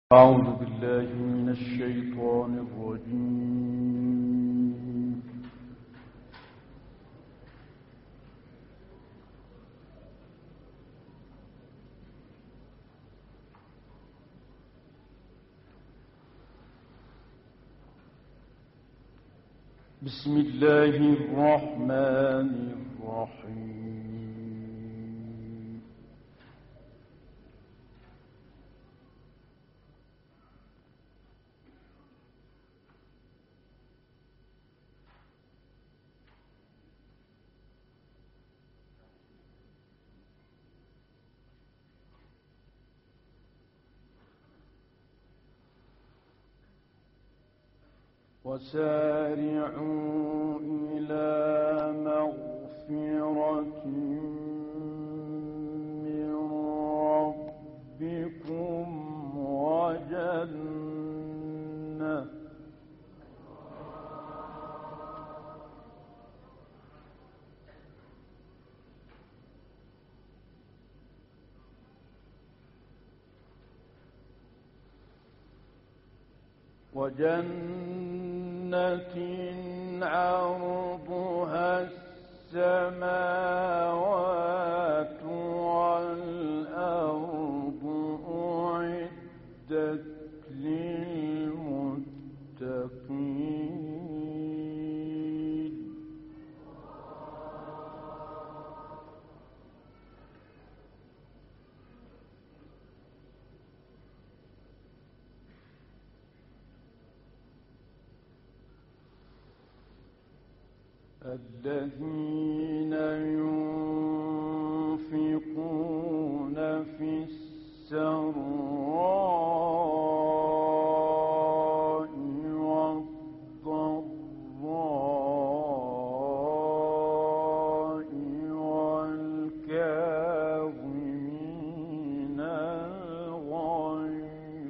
أعوذ بالله من الشيطان الرجيم. بسم الله الرحمن الرحيم. وسارعوا إلى مغفرة من ربكم وجنة عرضها السماوات والأرض أعدت للمتقين. الذين ينفقون في السراء والضراء والكاظمين الغيظ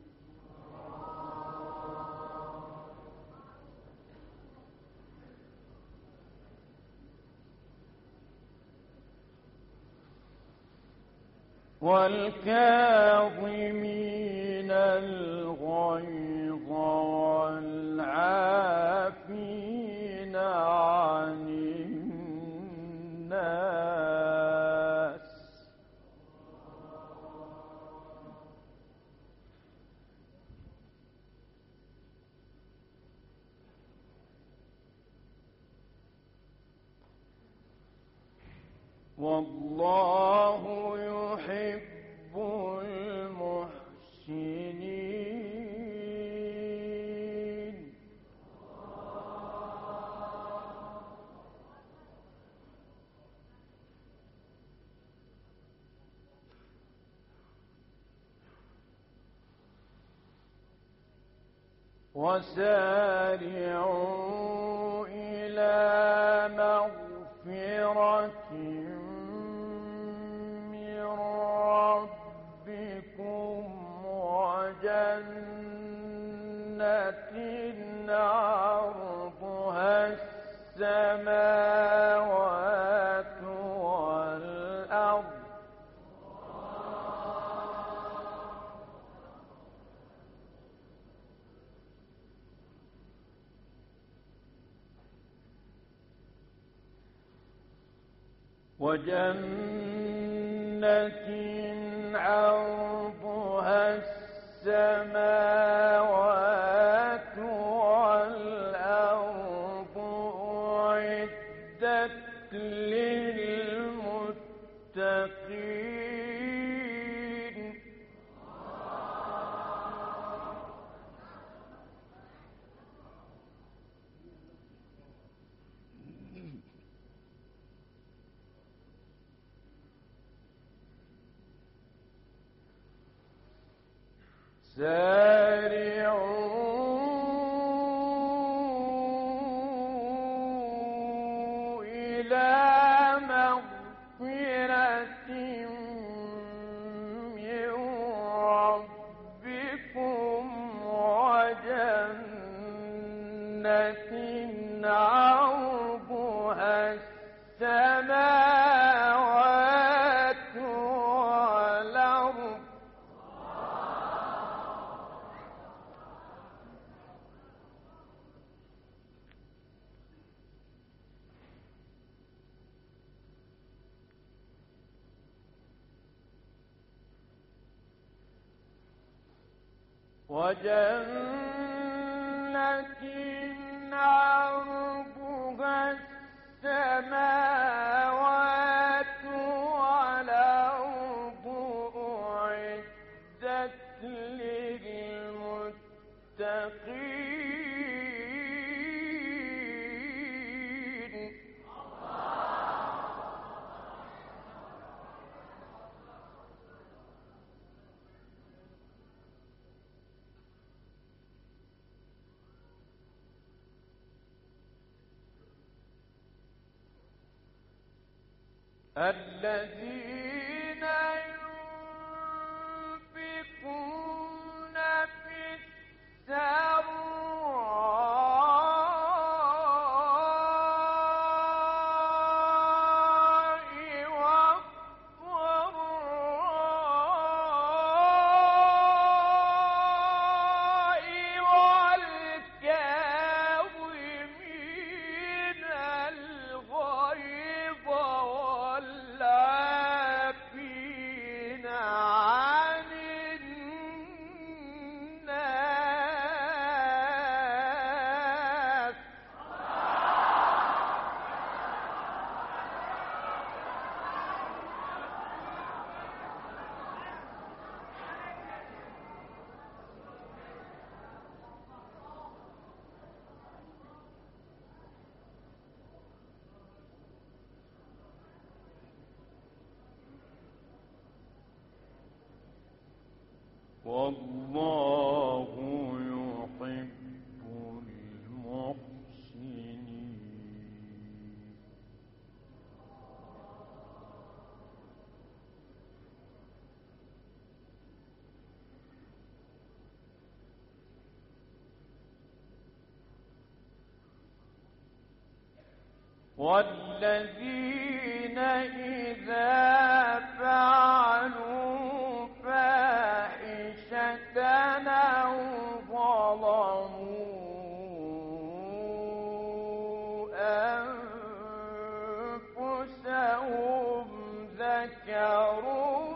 والعافين عن الناس والله يحب المحسنين. وسارعوا إلى مغفرة من ربكم وجنة عرضها السماوات والأرض وجنة عرضها السماوات والأرض أعدت للمتقين. سارعوا إلى مغفرة من ربكم وجنة عرضها السماوات والأرض وجنة عرضها السماوات والأرض أعدت للمتقين. الذين ينفقون في السراء والضراء والكاظمين الغيظ والعافين عن الناس. والله يحب المحسنين. والذين إذا فعلوا فاحشة أو ظلموا أنفسهم ذكروا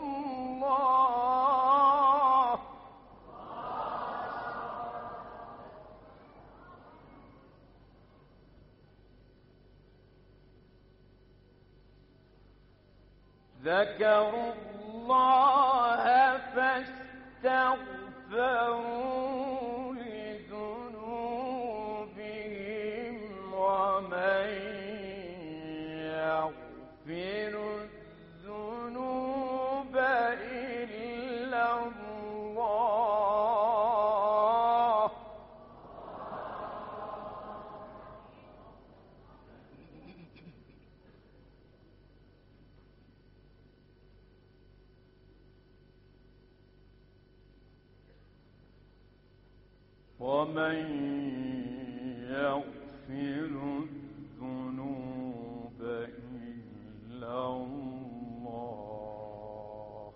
الله فاستغفروا لذنوبهم ومن يغفر الذنوب إلا الله. ومن يغفر الذنوب إلا الله.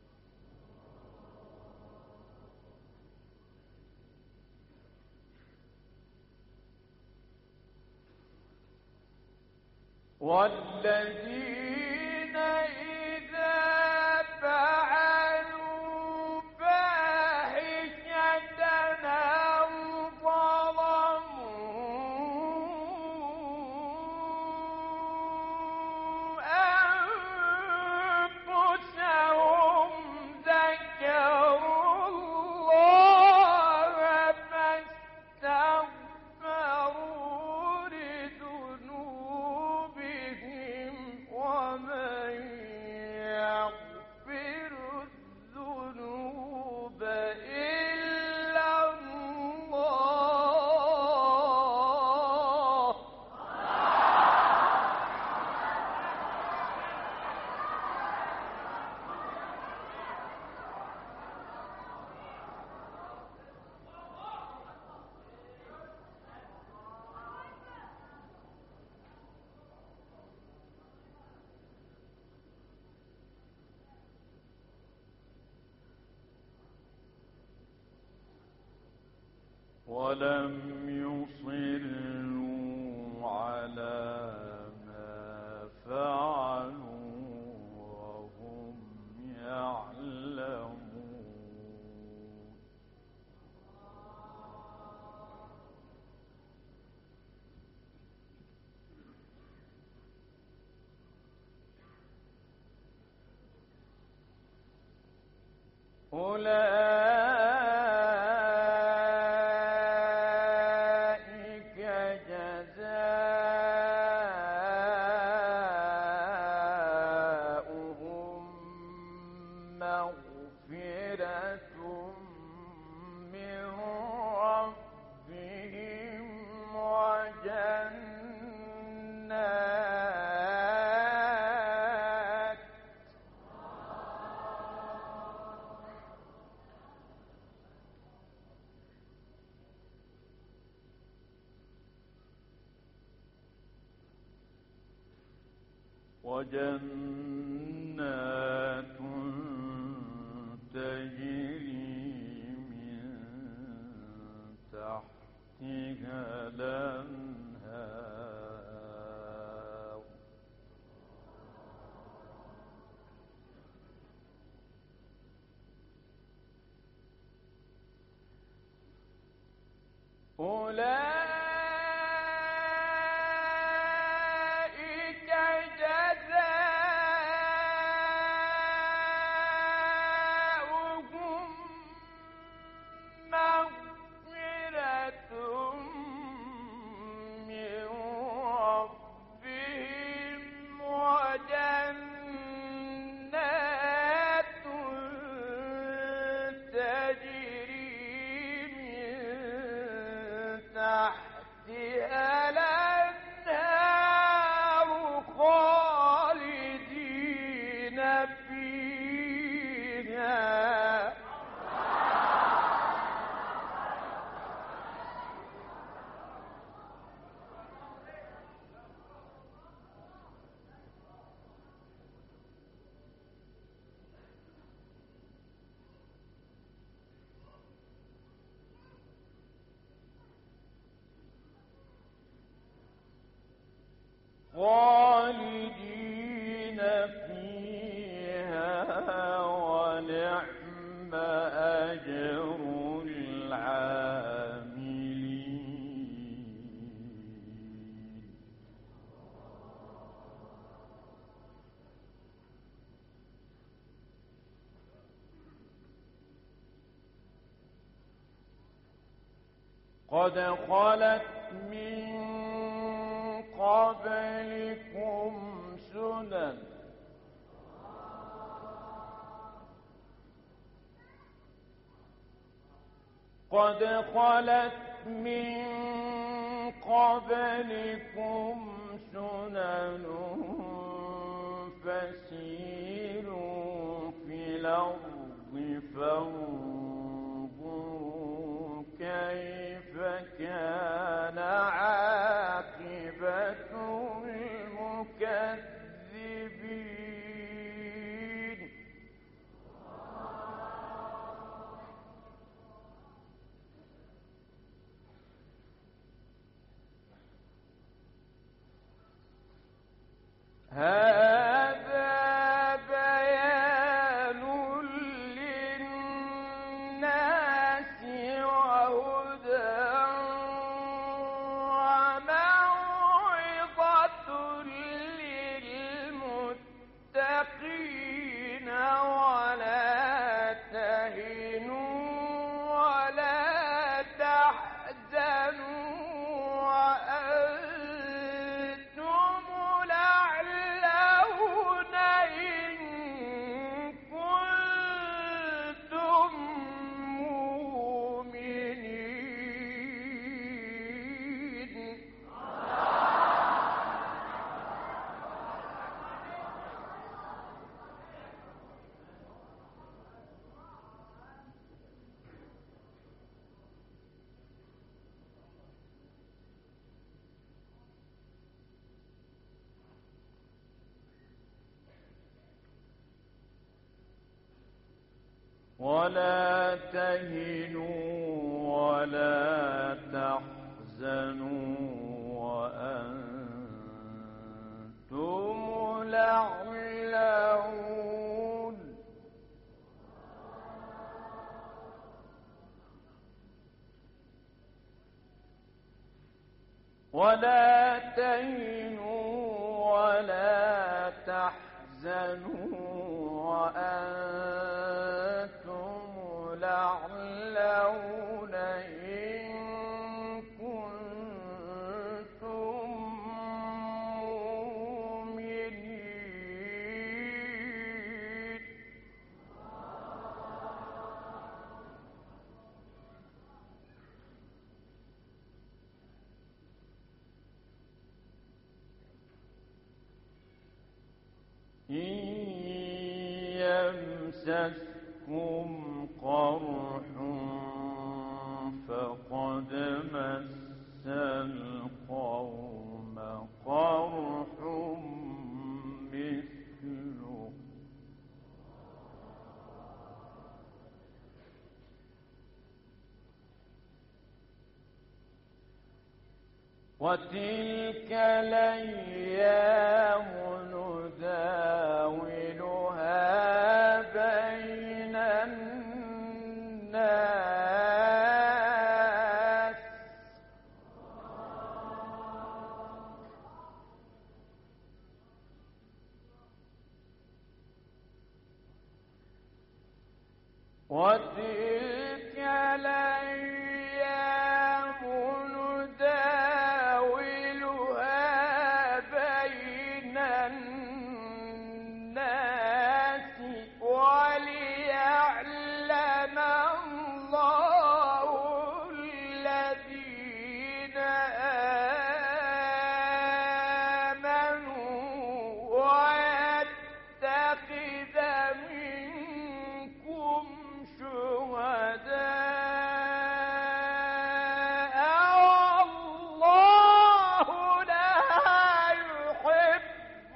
والذين إذا فعلوا فاحشة أو ظلموا أنفسهم ذكروا الله فاستغفروا لذنوبهم ومن يغفر الذنوب إلا الله. ولم يصروا على ما فعلوا وهم يعلمون. أولئك جزاؤهم مغفرة من ربهم وجنات تجري من تحتها الأنهار أولئك جزاؤهم مغفرة من ربهم وجنات تجري من تحتها الأنهار خالدين فيها خالدين فيها ونعم أجر العاملين قد خلت من قبلكم سنن قد خلت من قبلكم سنن فسيروا في الأرض فانظروا كيف كان عاقبة المكذبين هذا بيان للناس وهدى وموعظة للمتقين ولا تهنوا ولا تحزنوا وأنتم الأعلون إن كنتم مؤمنين ولا تهنوا ولا تحزنوا وأنتم الأعلون ولا تهنوا ولا تحزنوا وأنتم إن يمسسكم قرح فقد مس القوم قرح مثله وتلك الأيام نداولها بين الناس وتلك الأيام نداولها بين الناس وليعلم الله الذين آمنوا ويتخذ منكم شهداء والله لا يحب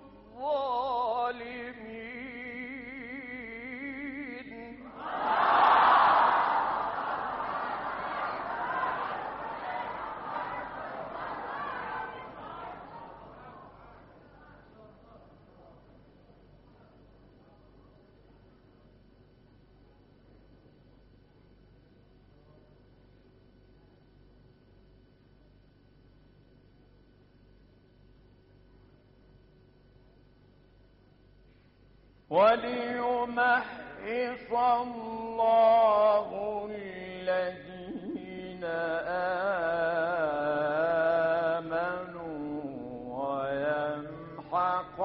الظالمين وليمحص الله الذين آمنوا ويمحق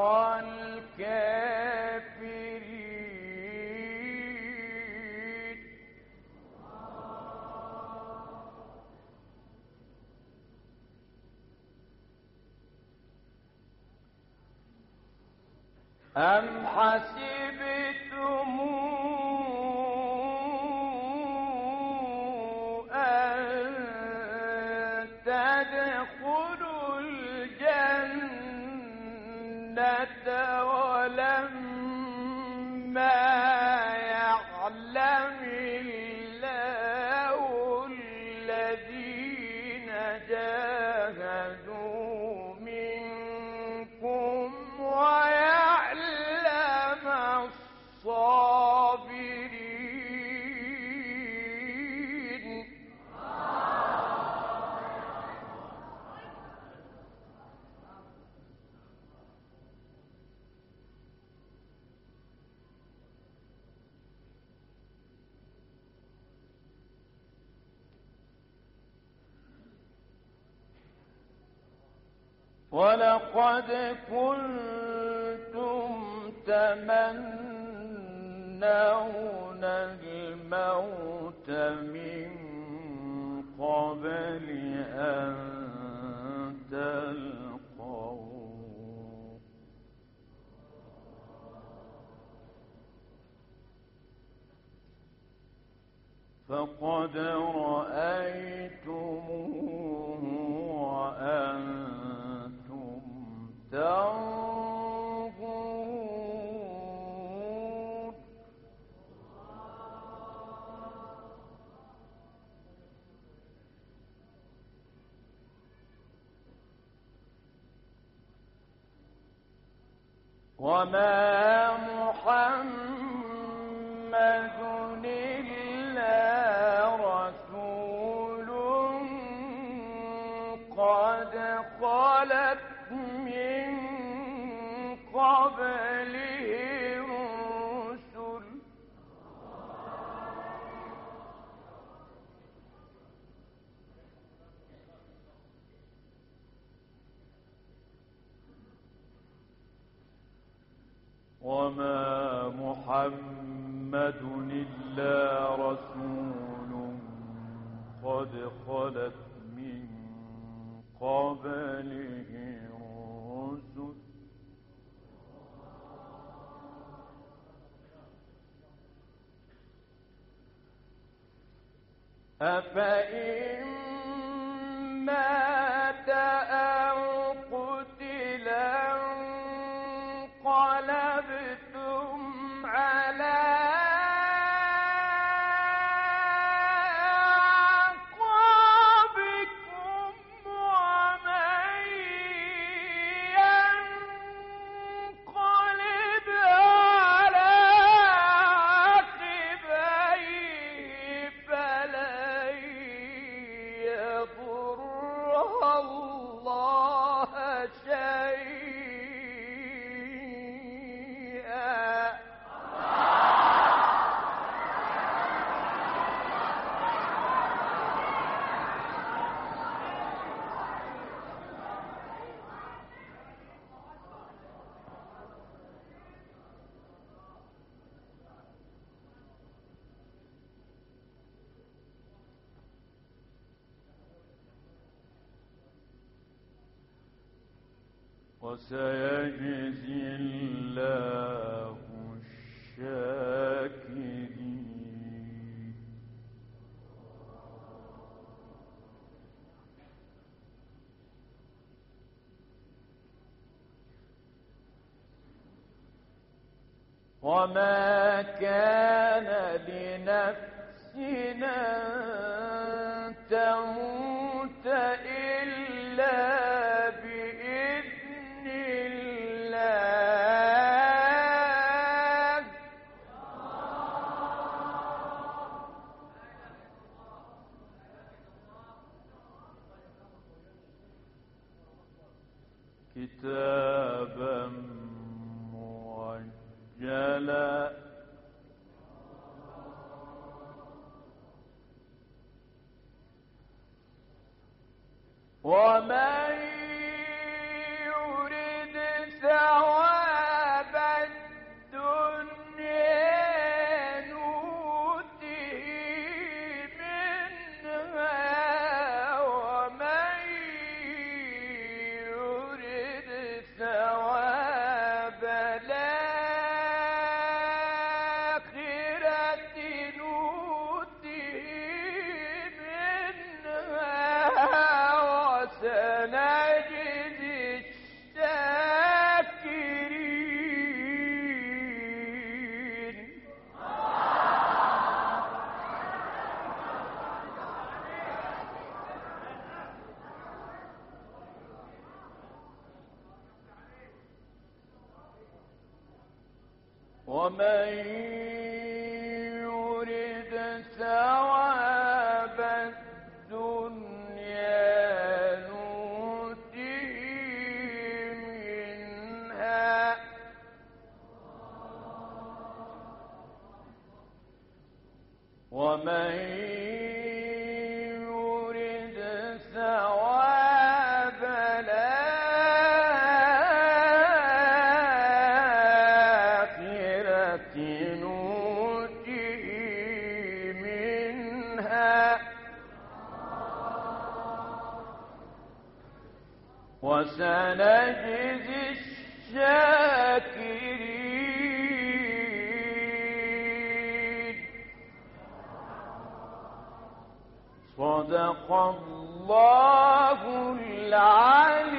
الكافرين أم حسبتم أن تدخلوا الجنة ولما يعلم الله الذين جاهدوا منكم ويعلم الصابرين ولقد كنتم تمنون الموت من قبل أن تلقوه فقد رأيتموه وأنتم تنظرون وما محمد إلا رسول قد خلت من قبله الرسل وما محمد إلا رسول قد خلت من قبله الرسل أفإن مات أو قتل انقلبتم على أعقابكم ومن ينقلب على عقبيه فلن يضر الله شيئا. وسيجزي الله الشاكرين. وما كان لنفس أن تموت إلا بإذن الله. كتابا مؤجلا ومن يرد ثواب الدنيا نؤته منها ومن يرد ثواب الآخرة نؤته منها وسنجزي الشاكرين. ومن يرد ثواب الدنيا نؤته منها ومن يرد ثواب الآخرة نؤته منها وسنجزي الشاكرين. صدق الله العلي